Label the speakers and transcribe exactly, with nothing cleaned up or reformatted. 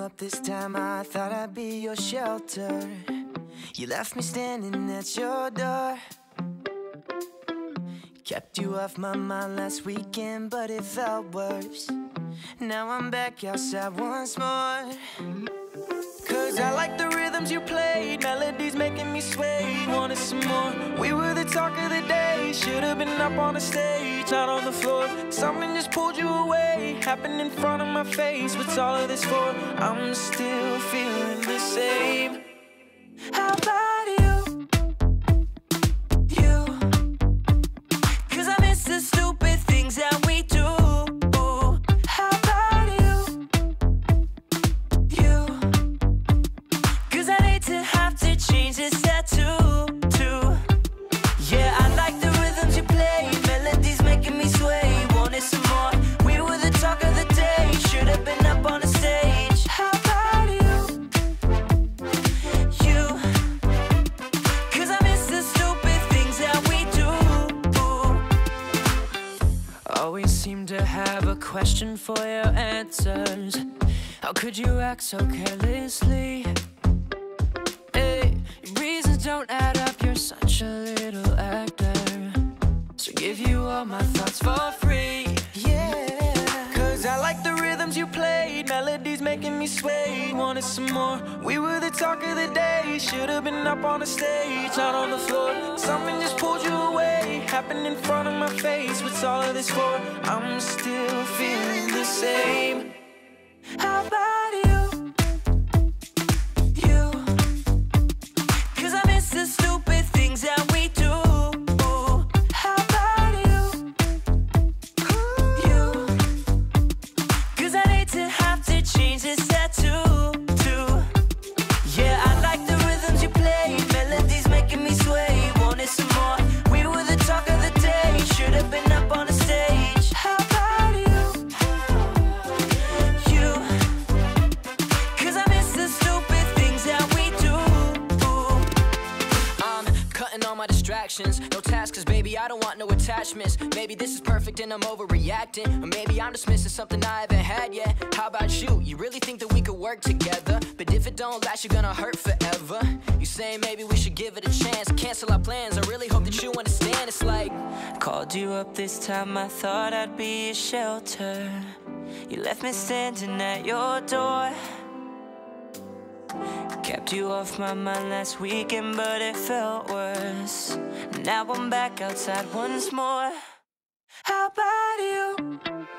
Speaker 1: up this time, I thought I'd be your shelter. You left me standing at your door. Kept you off my mind last weekend, but it felt worse. Now I'm back outside once more. Cause I like the rhythms you played, melodies making me sway. Wanted some more, we were the talk of the day. Should've been up on the stage, not on the floor. Something just pulled you away, happened in front of my face. What's all of this for? I'm still feeling the same. How about you? You? Cause I miss the stupid things that we do. How about you? You? Cause I need to have to change this tattoo too. Yeah, I like the rhythms you play, melodies making me sway. Wanted some more, we were the talk of the day. Should've been up on the stage. How about you? You? Cause I miss the stupid things that we do. Always seem to have a question for your answers. How could you act so carelessly? Hey, your reasons don't add up, you're such a little actor. So give you all my thoughts for free. Yeah, cause I like the rhythms you played, melodies making me sway. Wanted some more, we were the talk of the day. Should've been up on the stage, not on the floor. Something just pulled you away, happened in front of my face. What's all of this for? I'm still feeling the same. How about you? You? Cause I miss the stupid things that we do. How about you? You? Cause I need to have to change this tattoo too. Yeah, I like the rhythms you play, melodies making me sway. Wanted some more, we were the talk of the day. Should've been up on the stage. How about you? You? Cause I miss the stupid things that we do. I'm cutting all my distractions, no tasks, cause baby I don't want no attachments. Maybe this is perfect and I'm overreacting, or maybe I'm just missing something I haven't had yet. How about you? You really think that we could work together? But if it don't last, you're gonna hurt forever. You say maybe we should give it a chance, cancel our plans. I really hope that you understand. It's like, called you up this time, I thought I'd be a shelter. You left me standing at your door. Kept you off my mind last weekend, but it felt worse. Now I'm back outside once more. How about you?